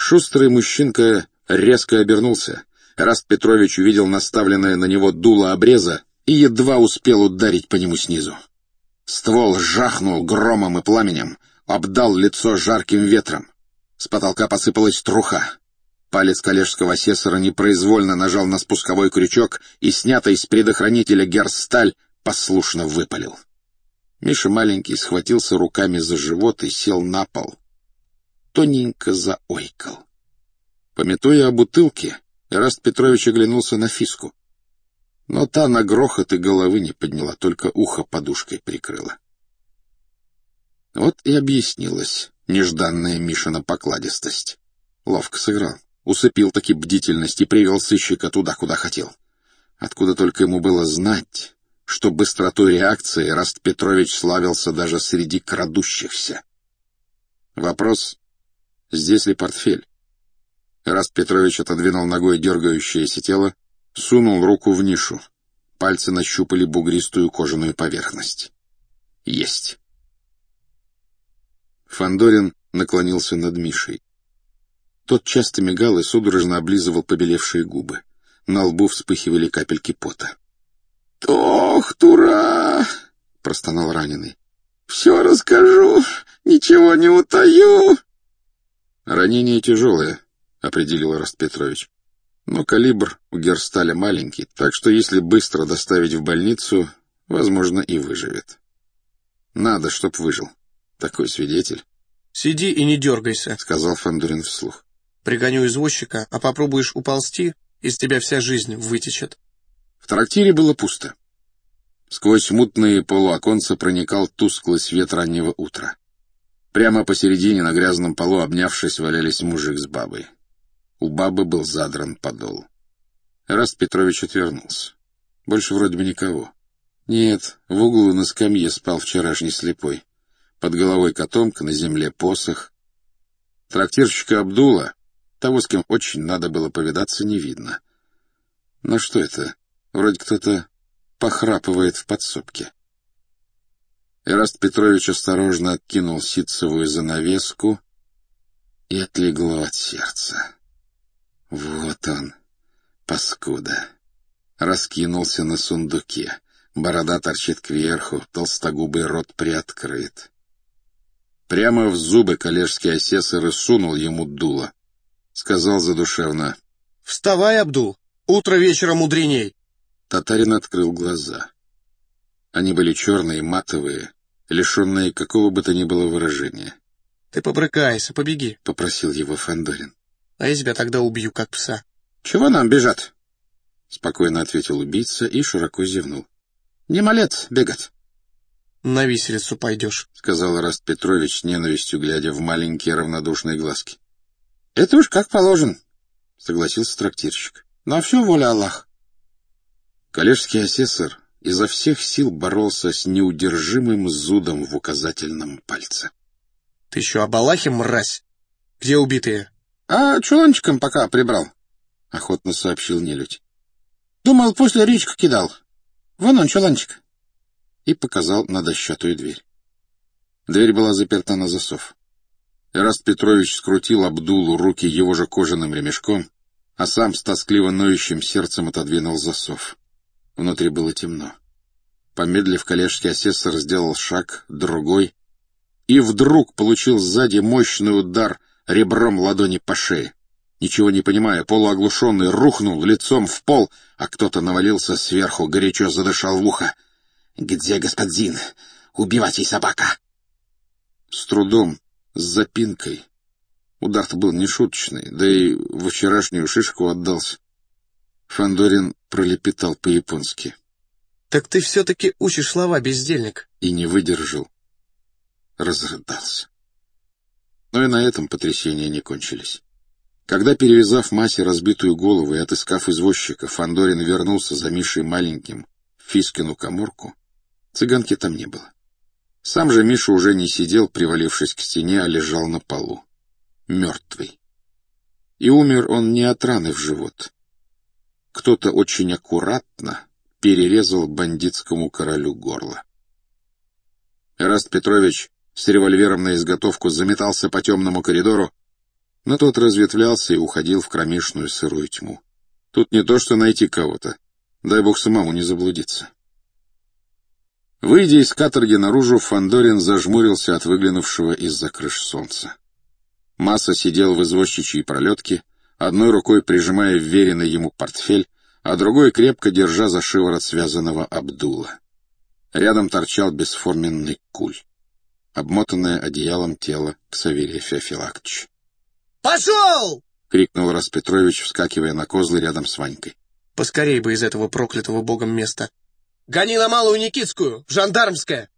Шустрый мужчинка резко обернулся. Эраст Петрович увидел наставленное на него дуло обреза и едва успел ударить по нему снизу. Ствол жахнул громом и пламенем, обдал лицо жарким ветром. С потолка посыпалась труха. Палец коллежского асессора непроизвольно нажал на спусковой крючок, и снятый с предохранителя герсталь послушно выпалил. Миша маленький схватился руками за живот и сел на пол. Тоненько заойкал. Памятуя о бутылке, Эраст Петрович оглянулся на Фиску. Но та на грохот и головы не подняла, только ухо подушкой прикрыла. Вот и объяснилась нежданная Мишина покладистость. Ловко сыграл, усыпил таки бдительность и привел сыщика туда, куда хотел. Откуда только ему было знать, что быстротой реакции Эраст Петрович славился даже среди крадущихся. Вопрос, здесь ли портфель? Эраст Петрович отодвинул ногой дергающееся тело, сунул руку в нишу. Пальцы нащупали бугристую кожаную поверхность. Есть. Фандорин наклонился над Мишей. Тот часто мигал и судорожно облизывал побелевшие губы. На лбу вспыхивали капельки пота. — Ох, тура! — простонал раненый. — Все расскажу, ничего не утаю. — Ранение тяжелое, — определил Эраст Петрович. Но калибр у герсталя маленький, так что если быстро доставить в больницу, возможно, и выживет. Надо, чтоб выжил. Такой свидетель. — Сиди и не дергайся, — сказал Фандорин вслух. — Пригоню извозчика, а попробуешь уползти, из тебя вся жизнь вытечет. В трактире было пусто. Сквозь мутные полуоконца проникал тусклый свет раннего утра. Прямо посередине на грязном полу, обнявшись, валялись мужик с бабой. У бабы был задран подол. Эраст Петрович отвернулся. Больше вроде бы никого. Нет, в углу на скамье спал вчерашний слепой. Под головой котомка, на земле посох. Трактирщика Абдула, того, с кем очень надо было повидаться, не видно. Но что это? Вроде кто-то похрапывает в подсобке. Эраст Петрович осторожно откинул ситцевую занавеску и отлегло от сердца. Вот он, паскуда. Раскинулся на сундуке. Борода торчит кверху, толстогубый рот приоткрыт. Прямо в зубы коллежский асессор и сунул ему дуло. Сказал задушевно: — Вставай, Абдул, утро вечера мудреней. Татарин открыл глаза. Они были черные, матовые, лишенные какого бы то ни было выражения. — Ты побрыкайся, побеги, — попросил его Фандорин. — А я тебя тогда убью, как пса. — Чего нам бежать? — спокойно ответил убийца и широко зевнул. — Не малец бегать. — На виселицу пойдешь, — сказал Эраст Петрович с ненавистью, глядя в маленькие равнодушные глазки. — Это уж как положен, — согласился трактирщик. — На все воля Аллах. Коллежский асессор изо всех сил боролся с неудержимым зудом в указательном пальце. — Ты еще об Аллахе, мразь? Где убитые? — А чуланчиком пока прибрал, — охотно сообщил нелюдь. — Думал, после речку кидал. Вон он, чуланчик. И показал на дощатую дверь. Дверь была заперта на засов. Эраст Петрович скрутил Абдулу руки его же кожаным ремешком, а сам с тоскливо ноющим сердцем отодвинул засов. Внутри было темно. Помедлив, коллежский асессор сделал шаг, другой, и вдруг получил сзади мощный удар ребром ладони по шее. Ничего не понимая, полуоглушенный рухнул лицом в пол, а кто-то навалился сверху, горячо задышал в ухо. — Где господин? Убивать собака! С трудом, с запинкой. Удар-то был нешуточный, да и во вчерашнюю шишку отдался. Фандорин пролепетал по-японски. — Так ты все-таки учишь слова, бездельник. И не выдержал. Разрыдался. Но и на этом потрясения не кончились. Когда, перевязав Масе разбитую голову и отыскав извозчика, Фандорин вернулся за Мишей маленьким в Фискину каморку, цыганки там не было. Сам же Миша уже не сидел, привалившись к стене, а лежал на полу. Мертвый. И умер он не от раны в живот. Кто-то очень аккуратно перерезал бандитскому королю горло. Эраст Петрович с револьвером на изготовку заметался по темному коридору, Но тот разветвлялся и уходил в кромешную сырую тьму. Тут не то что найти кого-то, дай бог самому не заблудиться. Выйдя из каторги наружу, Фандорин зажмурился от выглянувшего из-за крыш солнца. Масса сидел в извозчичьей пролетке, одной рукой прижимая вверенный ему портфель, а другой крепко держа за шиворот связанного Абдула. Рядом торчал бесформенный куль, обмотанное одеялом тело Ксаверия Феофилактовича. «Пошел!» — крикнул Распетрович, вскакивая на козлы рядом с Ванькой. «Поскорей бы из этого проклятого богом места. Гони на Малую Никитскую, в Жандармское!»